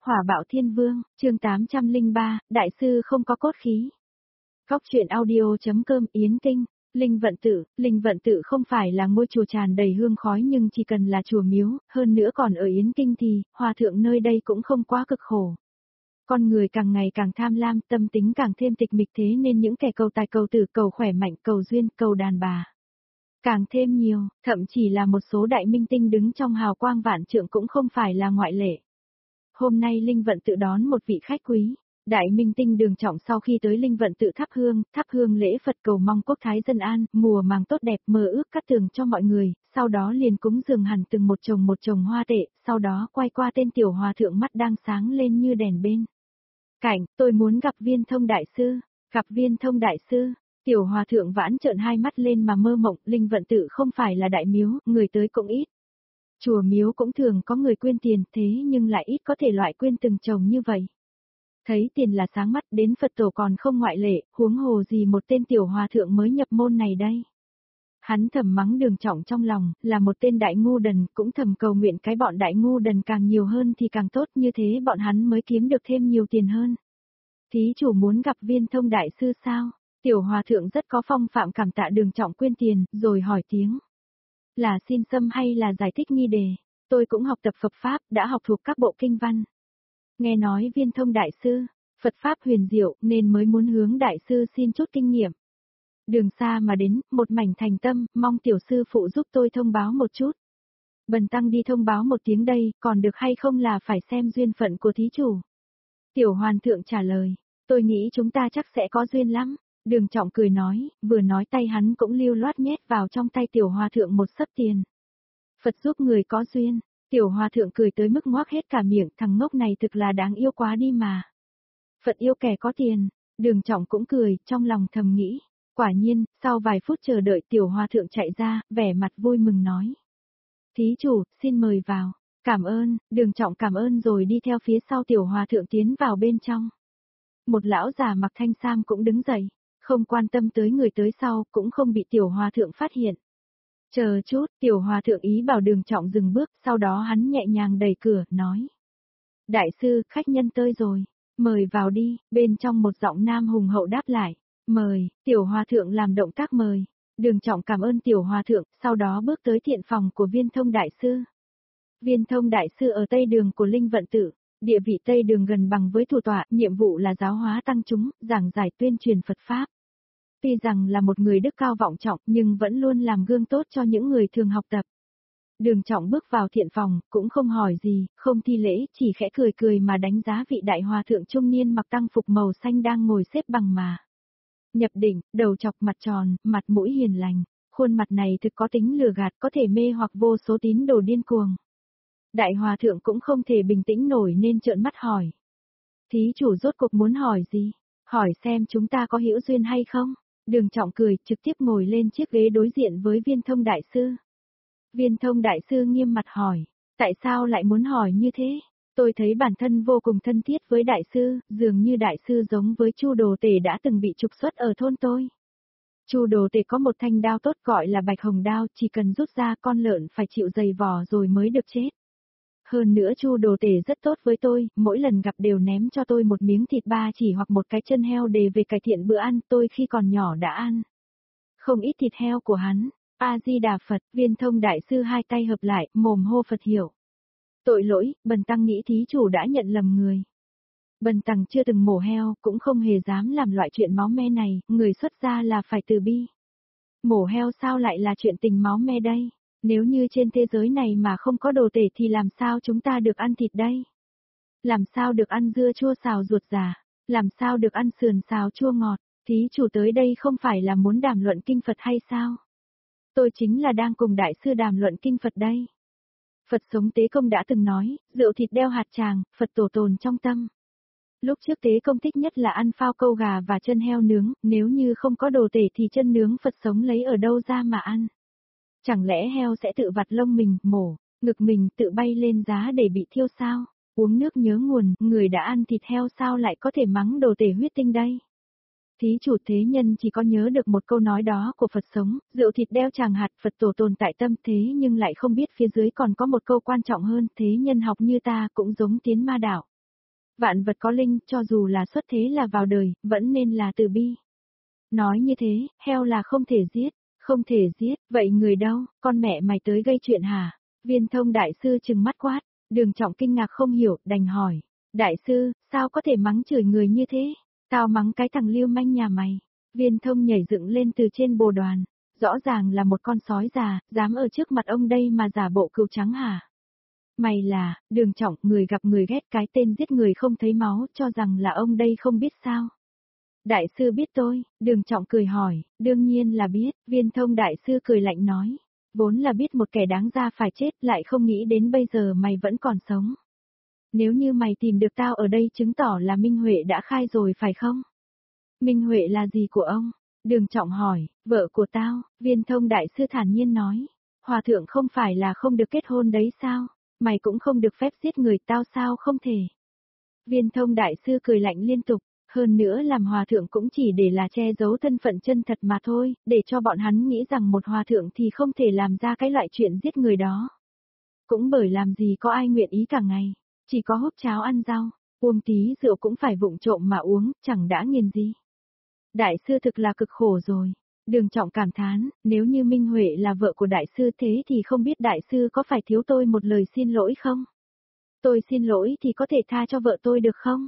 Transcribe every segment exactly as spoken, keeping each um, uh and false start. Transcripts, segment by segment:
Hỏa bạo thiên vương, chương tám trăm lẻ ba, đại sư không có cốt khí. Góc truyện audio.com Yến Kinh, Linh Vận Tự, Linh Vận Tự không phải là ngôi chùa tràn đầy hương khói nhưng chỉ cần là chùa miếu, hơn nữa còn ở Yến Kinh thì, hòa thượng nơi đây cũng không quá cực khổ. Con người càng ngày càng tham lam, tâm tính càng thêm tịch mịch thế nên những kẻ cầu tài cầu tử, cầu khỏe mạnh, cầu duyên, cầu đàn bà. Càng thêm nhiều, thậm chỉ là một số đại minh tinh đứng trong hào quang vạn trượng cũng không phải là ngoại lệ. Hôm nay Linh Vận Tự đón một vị khách quý. Đại minh tinh Đường Trọng sau khi tới Linh Vận Tự thắp hương, thắp hương lễ Phật cầu mong quốc thái dân an, mùa màng tốt đẹp, mơ ước cát tường cho mọi người, sau đó liền cúng dường hẳn từng một chồng một chồng hoa tệ, sau đó quay qua tên tiểu hòa thượng mắt đang sáng lên như đèn bên cạnh, tôi muốn gặp Viên Thông đại sư, gặp Viên Thông đại sư. Tiểu hòa thượng vãn trợn hai mắt lên mà mơ mộng, Linh Vận Tự không phải là đại miếu, người tới cũng ít. Chùa miếu cũng thường có người quyên tiền, thế nhưng lại ít có thể loại quyên từng chồng như vậy. Thấy tiền là sáng mắt, đến Phật tổ còn không ngoại lệ, huống hồ gì một tên tiểu hòa thượng mới nhập môn này đây. Hắn thầm mắng Đường Trọng trong lòng, là một tên đại ngu đần, cũng thầm cầu nguyện cái bọn đại ngu đần càng nhiều hơn thì càng tốt, như thế bọn hắn mới kiếm được thêm nhiều tiền hơn. Thí chủ muốn gặp Viên Thông đại sư sao? Tiểu hòa thượng rất có phong phạm cảm tạ Đường Trọng quyên tiền, rồi hỏi tiếng. Là xin xâm hay là giải thích nghi đề? Tôi cũng học tập Phật Pháp, đã học thuộc các bộ kinh văn. Nghe nói Viên Thông đại sư, Phật Pháp huyền diệu nên mới muốn hướng đại sư xin chút kinh nghiệm. Đường xa mà đến, một mảnh thành tâm, mong tiểu sư phụ giúp tôi thông báo một chút. Bần tăng đi thông báo một tiếng đây, còn được hay không là phải xem duyên phận của thí chủ. Tiểu hoàn thượng trả lời, tôi nghĩ chúng ta chắc sẽ có duyên lắm. Đường Trọng cười nói, vừa nói tay hắn cũng lưu loát nhét vào trong tay tiểu hòa thượng một sấp tiền. Phật giúp người có duyên, tiểu hòa thượng cười tới mức ngoác hết cả miệng, thằng ngốc này thực là đáng yêu quá đi mà. Phật yêu kẻ có tiền, Đường Trọng cũng cười, trong lòng thầm nghĩ. Quả nhiên, sau vài phút chờ đợi tiểu hòa thượng chạy ra, vẻ mặt vui mừng nói. Thí chủ, xin mời vào, cảm ơn, Đường Trọng cảm ơn rồi đi theo phía sau tiểu hòa thượng tiến vào bên trong. Một lão già mặc thanh sam cũng đứng dậy. Không quan tâm tới người tới sau, cũng không bị tiểu hòa thượng phát hiện. Chờ chút, tiểu hòa thượng ý bảo Đường Trọng dừng bước, sau đó hắn nhẹ nhàng đẩy cửa, nói. Đại sư, khách nhân tới rồi, mời vào đi, bên trong một giọng nam hùng hậu đáp lại. Mời, tiểu hòa thượng làm động tác mời. Đường Trọng cảm ơn tiểu hòa thượng, sau đó bước tới thiện phòng của Viên Thông đại sư. Viên Thông đại sư ở tây đường của Linh Vận Tự. Địa vị Tây Đường gần bằng với thủ tọa, nhiệm vụ là giáo hóa tăng chúng, giảng giải tuyên truyền Phật Pháp. Tuy rằng là một người đức cao vọng trọng nhưng vẫn luôn làm gương tốt cho những người thường học tập. Đường Trọng bước vào thiện phòng, cũng không hỏi gì, không thi lễ, chỉ khẽ cười cười mà đánh giá vị đại hòa thượng trung niên mặc tăng phục màu xanh đang ngồi xếp bằng mà. Nhập định, đầu chọc mặt tròn, mặt mũi hiền lành, khuôn mặt này thực có tính lừa gạt có thể mê hoặc vô số tín đồ điên cuồng. Đại hòa thượng cũng không thể bình tĩnh nổi nên trợn mắt hỏi. Thí chủ rốt cuộc muốn hỏi gì? Hỏi xem chúng ta có hữu duyên hay không? Đường Trọng cười, trực tiếp ngồi lên chiếc ghế đối diện với Viên Thông đại sư. Viên Thông đại sư nghiêm mặt hỏi, tại sao lại muốn hỏi như thế? Tôi thấy bản thân vô cùng thân thiết với đại sư, dường như đại sư giống với Chu Đồ Tể đã từng bị trục xuất ở thôn tôi. Chu Đồ Tể có một thanh đao tốt gọi là Bạch Hồng đao, chỉ cần rút ra con lợn phải chịu dày vò rồi mới được chết. Hơn nữa Chu Đồ Tể rất tốt với tôi, mỗi lần gặp đều ném cho tôi một miếng thịt ba chỉ hoặc một cái chân heo để về cải thiện bữa ăn, tôi khi còn nhỏ đã ăn không ít thịt heo của hắn. A-di-đà Phật, Viên Thông đại sư hai tay hợp lại, mồm hô Phật hiểu. Tội lỗi, bần tăng nghĩ thí chủ đã nhận lầm người. Bần tăng chưa từng mổ heo, cũng không hề dám làm loại chuyện máu me này, người xuất gia là phải từ bi. Mổ heo sao lại là chuyện tình máu me đây? Nếu như trên thế giới này mà không có đồ tể thì làm sao chúng ta được ăn thịt đây? Làm sao được ăn dưa chua xào ruột già? Làm sao được ăn sườn xào chua ngọt? Thí chủ tới đây không phải là muốn đàm luận kinh Phật hay sao? Tôi chính là đang cùng đại sư đàm luận kinh Phật đây. Phật sống Tế Công đã từng nói, rượu thịt đeo hạt tràng, Phật tổ tồn trong tâm. Lúc trước Tế Công thích nhất là ăn phao câu gà và chân heo nướng, nếu như không có đồ tể thì chân nướng Phật sống lấy ở đâu ra mà ăn? Chẳng lẽ heo sẽ tự vặt lông mình, mổ, ngực mình tự bay lên giá để bị thiêu sao? Uống nước nhớ nguồn, người đã ăn thịt heo sao lại có thể mắng đồ tể huyết tinh đây? Thí chủ thế nhân chỉ có nhớ được một câu nói đó của Phật sống, rượu thịt đeo tràng hạt Phật tổ tồn tại tâm thế nhưng lại không biết phía dưới còn có một câu quan trọng hơn, thế nhân học như ta cũng giống tiến ma đạo. Vạn vật có linh, cho dù là xuất thế là vào đời, vẫn nên là từ bi. Nói như thế, heo là không thể giết, không thể giết, vậy người đâu, con mẹ mày tới gây chuyện hả? Viên thông đại sư trừng mắt quát, Đường Trọng kinh ngạc không hiểu, đành hỏi. Đại sư, sao có thể mắng chửi người như thế? Tao mắng cái thằng lưu manh nhà mày. Viên thông nhảy dựng lên từ trên bồ đoàn. Rõ ràng là một con sói già, dám ở trước mặt ông đây mà giả bộ cừu trắng hả? Mày là, Đường Trọng, người gặp người ghét, cái tên giết người không thấy máu, cho rằng là ông đây không biết sao? Đại sư biết tôi, Đường Trọng cười hỏi, đương nhiên là biết, Viên thông đại sư cười lạnh nói. Vốn là biết một kẻ đáng ra phải chết, lại không nghĩ đến bây giờ mày vẫn còn sống. Nếu như mày tìm được tao ở đây chứng tỏ là Minh Huệ đã khai rồi phải không? Minh Huệ là gì của ông? Đường Trọng hỏi, vợ của tao, Viên thông đại sư thản nhiên nói. Hòa thượng không phải là không được kết hôn đấy sao? Mày cũng không được phép giết người, tao sao không thể? Viên thông đại sư cười lạnh liên tục. Hơn nữa làm hòa thượng cũng chỉ để là che giấu thân phận chân thật mà thôi, để cho bọn hắn nghĩ rằng một hòa thượng thì không thể làm ra cái loại chuyện giết người đó. Cũng bởi làm gì có ai nguyện ý cả ngày, chỉ có hút cháo ăn rau, uống tí rượu cũng phải vụng trộm mà uống, chẳng đã nghiền gì. Đại sư thực là cực khổ rồi. Đường Trọng cảm thán, nếu như Minh Huệ là vợ của đại sư thế thì không biết đại sư có phải thiếu tôi một lời xin lỗi không? Tôi xin lỗi thì có thể tha cho vợ tôi được không?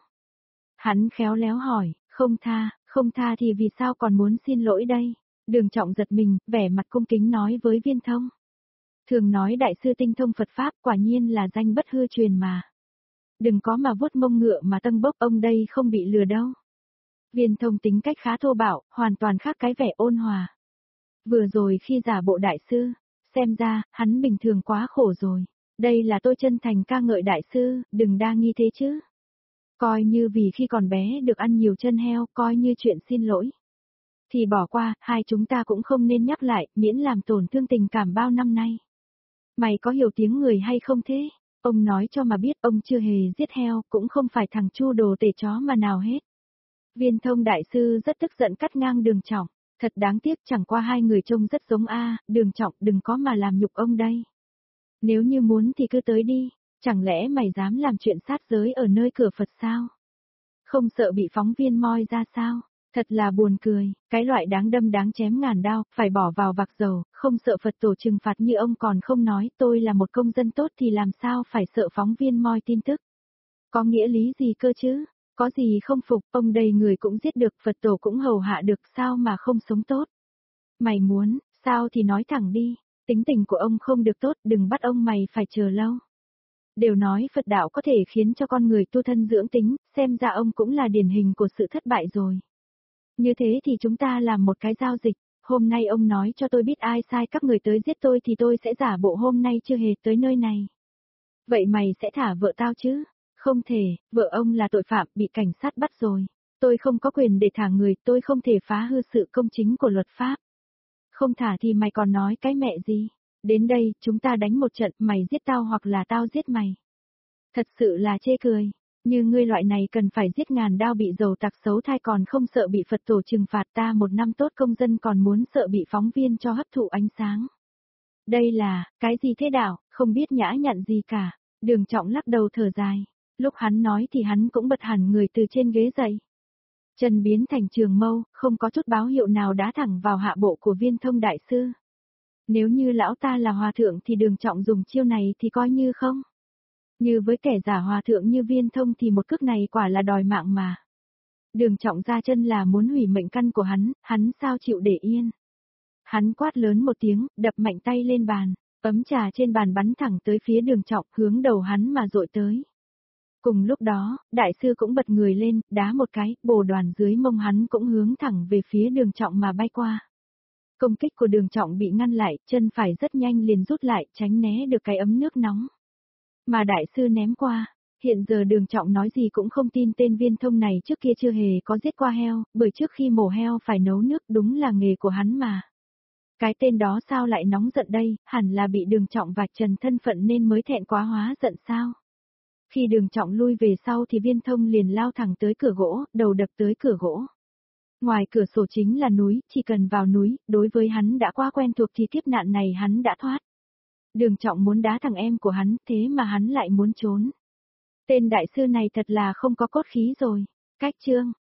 Hắn khéo léo hỏi, không tha, không tha thì vì sao còn muốn xin lỗi đây? Đường Trọng giật mình, vẻ mặt cung kính nói với Viên thông. Thường nói đại sư tinh thông Phật Pháp, quả nhiên là danh bất hư truyền mà. Đừng có mà vuốt mông ngựa mà tân bốc, ông đây không bị lừa đâu. Viên thông tính cách khá thô bạo, hoàn toàn khác cái vẻ ôn hòa. Vừa rồi khi giả bộ đại sư, xem ra, hắn bình thường quá khổ rồi. Đây là tôi chân thành ca ngợi đại sư, đừng đa nghi thế chứ. Coi như vì khi còn bé được ăn nhiều chân heo, coi như chuyện xin lỗi. Thì bỏ qua, hai chúng ta cũng không nên nhắc lại, miễn làm tổn thương tình cảm bao năm nay. Mày có hiểu tiếng người hay không thế? Ông nói cho mà biết ông chưa hề giết heo, cũng không phải thằng chu đồ tể chó mà nào hết. Viên thông đại sư rất tức giận cắt ngang Đường Trọng. Thật đáng tiếc, chẳng qua hai người trông rất giống a. Đường Trọng, đừng có mà làm nhục ông đây. Nếu như muốn thì cứ tới đi. Chẳng lẽ mày dám làm chuyện sát giới ở nơi cửa Phật sao? Không sợ bị phóng viên moi ra sao? Thật là buồn cười, cái loại đáng đâm đáng chém ngàn đao, phải bỏ vào vạc dầu, không sợ Phật tổ trừng phạt như ông còn không nói tôi là một công dân tốt thì làm sao phải sợ phóng viên moi tin tức? Có nghĩa lý gì cơ chứ? Có gì không phục, ông đầy người cũng giết được, Phật tổ cũng hầu hạ được, sao mà không sống tốt? Mày muốn, sao thì nói thẳng đi, tính tình của ông không được tốt, đừng bắt ông mày phải chờ lâu. Đều nói Phật đạo có thể khiến cho con người tu thân dưỡng tính, xem ra ông cũng là điển hình của sự thất bại rồi. Như thế thì chúng ta làm một cái giao dịch, hôm nay ông nói cho tôi biết ai sai các người tới giết tôi thì tôi sẽ giả bộ hôm nay chưa hề tới nơi này. Vậy mày sẽ thả vợ tao chứ? Không thể, vợ ông là tội phạm bị cảnh sát bắt rồi. Tôi không có quyền để thả người, tôi không thể phá hư sự công chính của luật pháp. Không thả thì mày còn nói cái mẹ gì? Đến đây, chúng ta đánh một trận, mày giết tao hoặc là tao giết mày. Thật sự là chê cười, như ngươi loại này cần phải giết ngàn đao bị dầu tặc xấu thai còn không sợ bị Phật tổ trừng phạt, ta một năm tốt công dân còn muốn sợ bị phóng viên cho hấp thụ ánh sáng. Đây là, cái gì thế đạo, không biết nhã nhặn gì cả. Đường Trọng lắc đầu thở dài, lúc hắn nói thì hắn cũng bật hẳn người từ trên ghế dậy. Chân biến thành trường mâu, không có chút báo hiệu nào đá thẳng vào hạ bộ của Viên thông đại sư. Nếu như lão ta là hòa thượng thì Đường Trọng dùng chiêu này thì coi như không. Như với kẻ giả hòa thượng như Viên thông thì một cước này quả là đòi mạng mà. Đường Trọng ra chân là muốn hủy mệnh căn của hắn, hắn sao chịu để yên. Hắn quát lớn một tiếng, đập mạnh tay lên bàn, ấm trà trên bàn bắn thẳng tới phía Đường Trọng, hướng đầu hắn mà dội tới. Cùng lúc đó, đại sư cũng bật người lên, đá một cái, bồ đoàn dưới mông hắn cũng hướng thẳng về phía Đường Trọng mà bay qua. Công kích của Đường Trọng bị ngăn lại, chân phải rất nhanh liền rút lại, tránh né được cái ấm nước nóng. Mà đại sư ném qua, hiện giờ Đường Trọng nói gì cũng không tin tên Viên thông này trước kia chưa hề có giết qua heo, bởi trước khi mổ heo phải nấu nước, đúng là nghề của hắn mà. Cái tên đó sao lại nóng giận đây, hẳn là bị Đường Trọng vạch trần thân phận nên mới thẹn quá hóa giận sao. Khi Đường Trọng lui về sau thì Viên thông liền lao thẳng tới cửa gỗ, đầu đập tới cửa gỗ. Ngoài cửa sổ chính là núi, chỉ cần vào núi, đối với hắn đã quá quen thuộc thì kiếp nạn này hắn đã thoát. Đường Trọng muốn đá thằng em của hắn, thế mà hắn lại muốn trốn. Tên đại sư này thật là không có cốt khí rồi. Cách chương